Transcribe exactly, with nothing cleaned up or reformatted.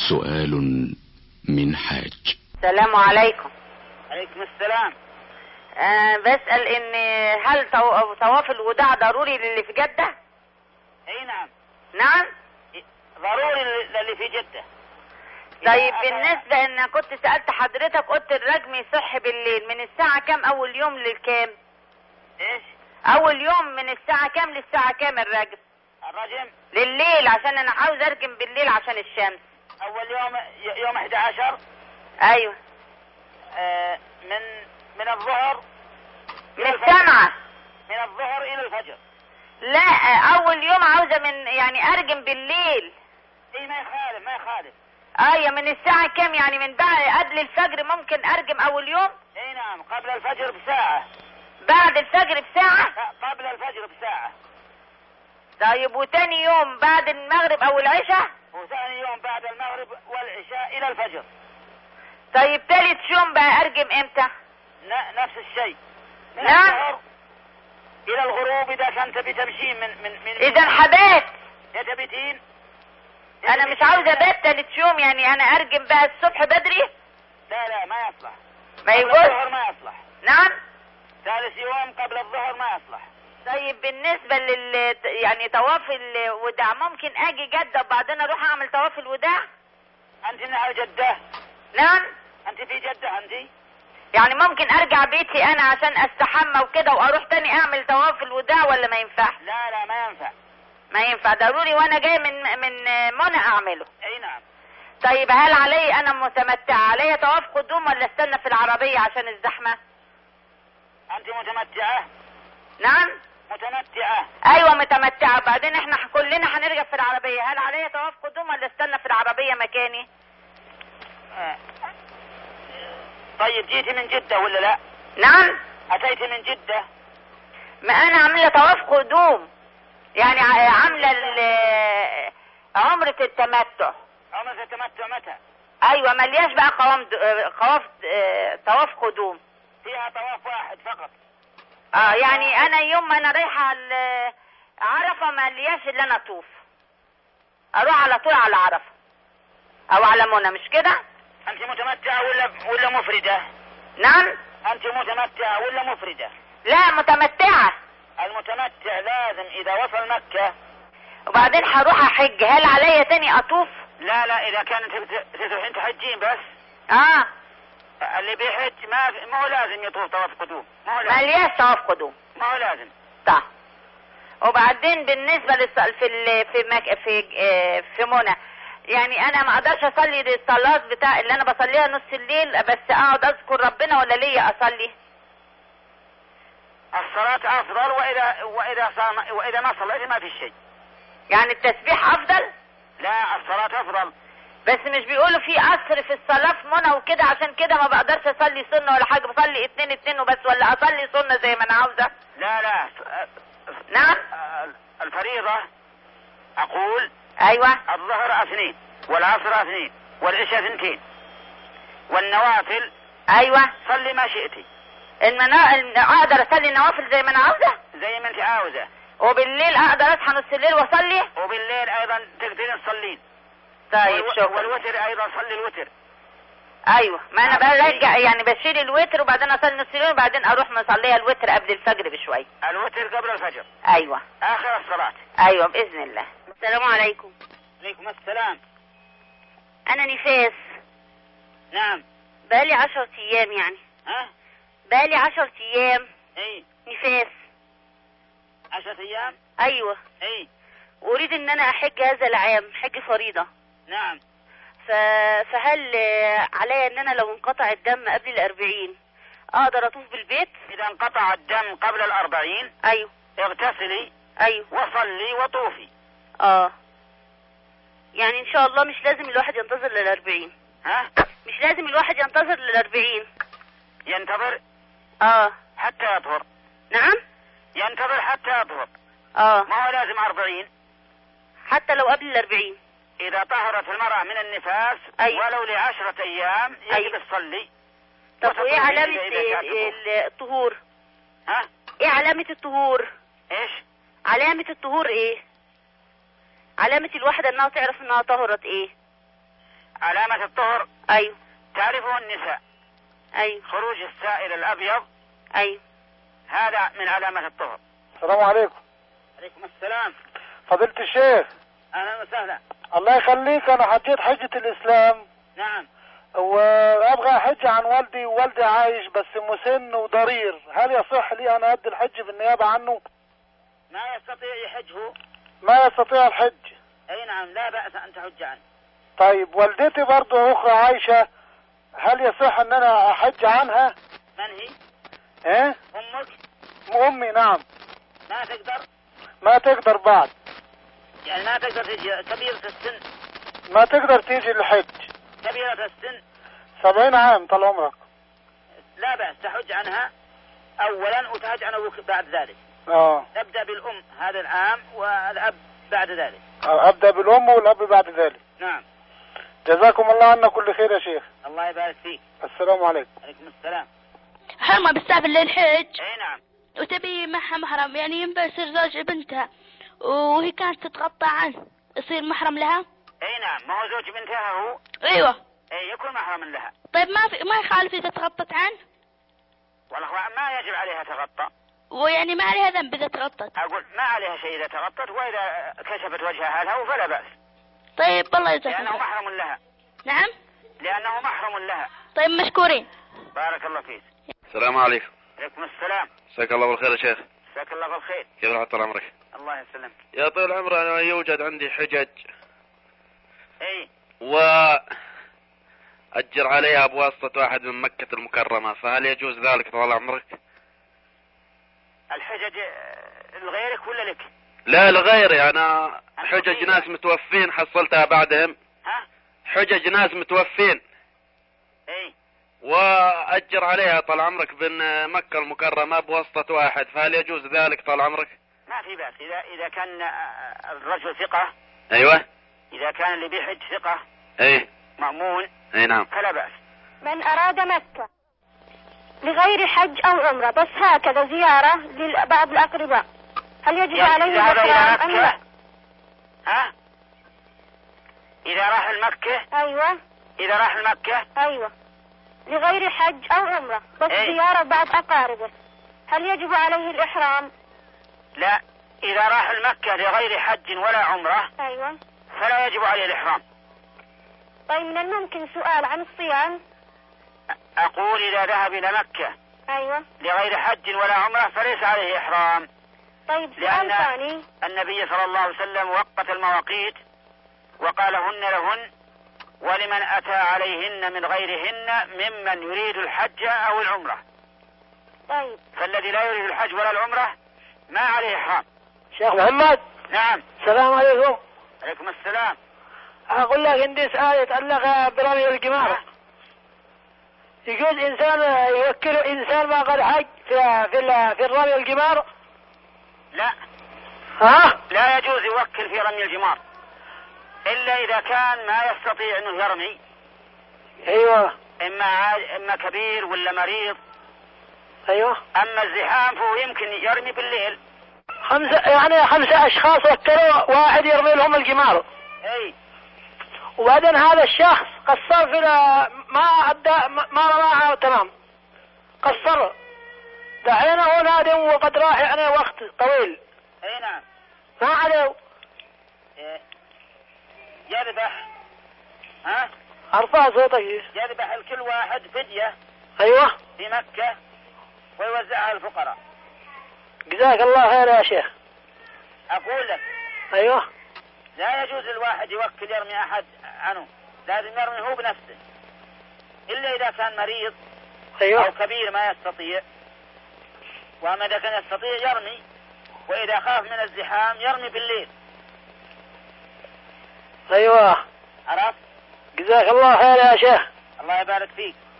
سؤال من حاج. السلام عليكم. عليكم السلام. أه بسأل ان هل طواف الوداع ضروري للي في جدة؟ اي نعم. نعم ضروري للي في جدة. طيب بالنسبة ان كنت سألت حضرتك قلت الرجم يصح بالليل، من الساعة كام اول يوم للكام؟ ايش؟ اول يوم من الساعة كام للساعة كام الرجم؟ الرجم لليل، عشان انا عاوز ارجم بالليل عشان الشمس. اول يوم يوم احد عشر. ايوه. آه من من الظهر من السمعة من الظهر الى الفجر. لا اول يوم عاوزة من يعني ارجم بالليل. اي ما يخالف ما يخالف. ايوه من الساعة كام؟ يعني من بعد قبل الفجر ممكن ارجم اول يوم؟ اي نعم قبل الفجر بساعة. بعد الفجر بساعة؟ قبل الفجر بساعة. طيب وتاني يوم بعد المغرب او العشاء؟ وثاني يوم بعد المغرب والعشاء الى الفجر. طيب ثالث يوم بقى ارجم امتى؟ نفس الشيء. نعم. الى الغروب اذا كنت بتمشين من من من اذا حبات يتبتين. انا مش عاوزه ابات ثالث يوم، يعني انا ارجم بقى الصبح بدري. لا لا ما يصلح. ما يقول الظهر ما يصلح. نعم. ثالث يوم قبل الظهر ما يصلح. طيب بالنسبه لل يعني طواف الوداع ممكن اجي جده وبعدين اروح اعمل طواف الوداع؟ انت من على جده؟ نعم. انت في جده انت؟ يعني ممكن ارجع بيتي انا عشان استحمى وكده واروح تاني اعمل طواف الوداع ولا ما ينفعش؟ لا لا ما ينفع. ما ينفع، ضروري وانا جاي من من منى اعمله. اي نعم. طيب هل علي انا متمتعه علي طواف قدوم ولا استنى في العربيه عشان الزحمه؟ انت متمتعه؟ نعم متمتعه. ايوه متمتعه، بعدين احنا كلنا هنركب في العربيه، هل علي طواف قدوم ولا استنى في العربيه مكاني؟ آه. طيب جيتي من جده ولا لا؟ نعم. اتيتي من جده؟ ما انا عامله طواف قدوم، يعني عامله عمره التمتع. عمره التمتع متى؟ ايوه ملياش بقى قوام قواف طواف قدوم، فيها طواف واحد فقط. اه يعني انا يوم ما انا رايحه عرفه ملياش اللي انا اطوف، اروح على طول على عرفه او على منى، مش كده؟ انت متمتعه ولا ولا مفرده؟ نعم. انت متمتعه ولا مفرده؟ لا متمتعه. المتمتع لازم اذا وصل مكه وبعدين هروح احج، هل عليا تاني اطوف؟ لا لا اذا كانت تروحين تحجين بس. اه اللي بيحج ما ما هو لازم يطوف طواف قدوم. ما هو لازم. ملياش طواف قدوم. ما هو لازم. طيب وبعدين بالنسبه للصل في ال... في مك... في اه في منى، يعني انا ما اقدرش اصلي الصلاه بتاع اللي انا بصليها نص الليل بس اقعد اذكر ربنا ولا ليا اصلي؟ الصلاه افضل، واذا واذا صام واذا ما صليت ما في شيء. يعني التسبيح افضل؟ لا الصلاه افضل. بس مش بيقولوا في قصر في الصلاه في منى وكده، عشان كده ما بقدرش اصلي سنه ولا حاجه، بصلي اتنين اتنين وبس، ولا اصلي سنه زي ما انا عاوزه؟ لا لا. نعم. الفريضه اقول ايوه الظهر اثنين والعصر اثنين والعشاء اثنتين والنوافل ايوه صلي ما شئتي. المنا... اقدر اصلي النوافل زي ما انا عاوزه؟ زي ما انت عاوزه. وبالليل اقدر اصحى نص الليل واصلي؟ وبالليل ايضا تقدرين تصلين. طيب شكرا. والوتر ايضا صلي الوتر. ايوه ما انا برجع يعني بشيل الوتر وبعدين اصلي نص الليل وبعدين اروح مصليه الوتر قبل الفجر بشويه. الوتر قبل الفجر. ايوه اخر الصلاه. ايوه باذن الله. السلام عليكم. عليكم السلام. انا نفاس. نعم. بقالي عشر ايام يعني. ها؟ بقالي عشر ايام. اي. نفاس. عشرة ايام؟ ايوه. اي. اريد ان انا احج هذا العام حج فريضة. نعم. ف... فهل علي ان انا لو انقطع الدم قبل الاربعين اقدر اطوف بالبيت؟ اذا انقطع الدم قبل الاربعين ايوه اغتسلي. ايوه. وصلي وطوفي. اه يعني ان شاء الله مش لازم الواحد ينتظر للاربعين. ها؟ مش لازم الواحد ينتظر للاربعين. ينتظر اه حتى يطهر. نعم. ينتظر حتى يطهر. اه ما هو لازم أربعين. حتى لو قبل الاربعين. اذا طهرت المرأة من النفاس أيوة. ولو لعشرة ايام يجب أيوة. تصلي. طب وايه علامة الطهور؟ ها؟ ايه علامة الطهور؟ ايش؟ علامة الطهور ايه؟ علامة الواحدة انها تعرف انها طهرت ايه؟ علامة الطهر. ايوه. تعرفه النساء. ايوه. خروج السائل الابيض. ايوه. هذا من علامة الطهر. السلام عليكم. عليكم السلام. فضيلة الشيخ. اهلا وسهلا. الله يخليك، انا حجيت حجة الاسلام. نعم. وابغى احج عن والدي، ووالدي عايش بس مسن وضرير، هل يصح لي انا ادي الحج بالنيابة عنه؟ ما يستطيع يحج هو؟ ما يستطيع الحج. اي نعم، لا بأس ان تحج عنه. طيب والدتي برضو اخرى عايشة، هل يصح ان انا احج عنها؟ من هي؟ ايه؟ امك؟ امي نعم. ما تقدر؟ ما تقدر بعد. يعني ما تقدر تجي كبيرة السن؟ ما تقدر تيجي للحج. كبيرة السن؟ سبعين عام طال عمرك. لا بأس تحج عنها اولا وتحج عن ابوك بعد ذلك. اه. تبدأ بالام هذا العام والاب بعد ذلك. ابدأ بالام والاب بعد ذلك. نعم. جزاكم الله عنا كل خير يا شيخ. الله يبارك فيك. السلام عليكم. عليكم السلام. حرمة بالسافر للحج. اي نعم. وتبي معها محرم، يعني ينبع يصير زوج بنتها وهي كانت تتغطى عنه، يصير محرم لها؟ اي نعم، ما هو زوج بنتها هو. ايوه. اي يكون محرم لها. طيب ما في ما يخالف اذا تغطت عنه؟ والله ما يجب عليها تغطى. ويعني ما عليها ذنب اذا تغطت؟ اقول ما عليها شيء اذا تغطت، واذا كشفت وجهها له فلا بأس. طيب والله يجزاك. لانه محرم لها. نعم. لانه محرم لها. طيب مشكورين. بارك الله فيك. السلام عليكم. عليكم السلام. مساك الله بالخير يا شيخ. مساك الله بالخير. كيف راح طال عمرك؟ الله يسلمك. يا طول العمر انا يوجد عندي حجج. اي. و أجر عليها بواسطة واحد من مكة المكرمة، فهل يجوز ذلك طال عمرك؟ الحجج لغيرك ولا لك؟ لا لغيري، أنا حجج ناس متوفين حصلتها بعدهم. ها؟ حجج ناس متوفين. اي. وأجر عليها طال عمرك بين مكة المكرمة بواسطة واحد، فهل يجوز ذلك طال عمرك؟ ما في بأس إذا إذا كان الرجل ثقة. أيوة. إذا كان اللي بيحج ثقة. أي. مأمون. أي نعم. فلا بأس. من أراد مكة لغير حج أو عمرة بس هكذا زيارة لبعض الأقرباء، هل يجب يعني عليه الإحرام أم لا؟ ها؟ إذا راح المكة. أيوة. إذا راح المكة. أيوة. لغير حج أو عمرة بس أي. زيارة بعض أقاربه، هل يجب عليه الإحرام؟ لا، إذا راح المكة لغير حج ولا عمرة. أيوة. فلا يجب عليه الإحرام. طيب من الممكن سؤال عن الصيام؟ أقول إذا ذهب إلى مكة. أيوة. لغير حج ولا عمرة فليس عليه إحرام. طيب سؤال لأن ثاني. النبي صلى الله عليه وسلم وقت المواقيت وقالهن لهن ولمن أتى عليهن من غيرهن ممن يريد الحج أو العمرة. طيب. فالذي لا يريد الحج ولا العمرة ما عليه إحرام. شيخ محمد. نعم. السلام عليكم. عليكم السلام. أقول لك عندي سؤال يتعلق برمي الجمار. يجوز إنسان يوكل إنسان ما قد حج في في في الرمي الجمار؟ لا. ها؟ لا يجوز يوكل في رمي الجمار إلا إذا كان ما يستطيع إنه يرمي. أيوة. إما عاد إما كبير ولا مريض. أيوة. أما الزحام فهو يمكن يرمي بالليل. خمسة يعني خمسة أشخاص وكلوا واحد يرمي لهم الجمار. أي. وبعدين هذا الشخص قصر في ما أدى ما رماها تمام، قصر دحين هو نادم وقد راح يعني وقت طويل. أي نعم. ما عليه. إيه. يذبح. ها؟ أرفع صوتك. يذبح الكل واحد فدية. أيوة. في مكة ويوزعها الفقراء. جزاك الله خير يا شيخ. أقول لك. أيوة. لا يجوز الواحد يوكل يرمي أحد عنه، لازم يرمي هو بنفسه، إلا إذا كان مريض. أيوة. أو كبير ما يستطيع. وأما إذا كان يستطيع يرمي، وإذا خاف من الزحام يرمي بالليل. أيوة. عرفت؟ جزاك الله خير يا شيخ. الله يبارك فيك.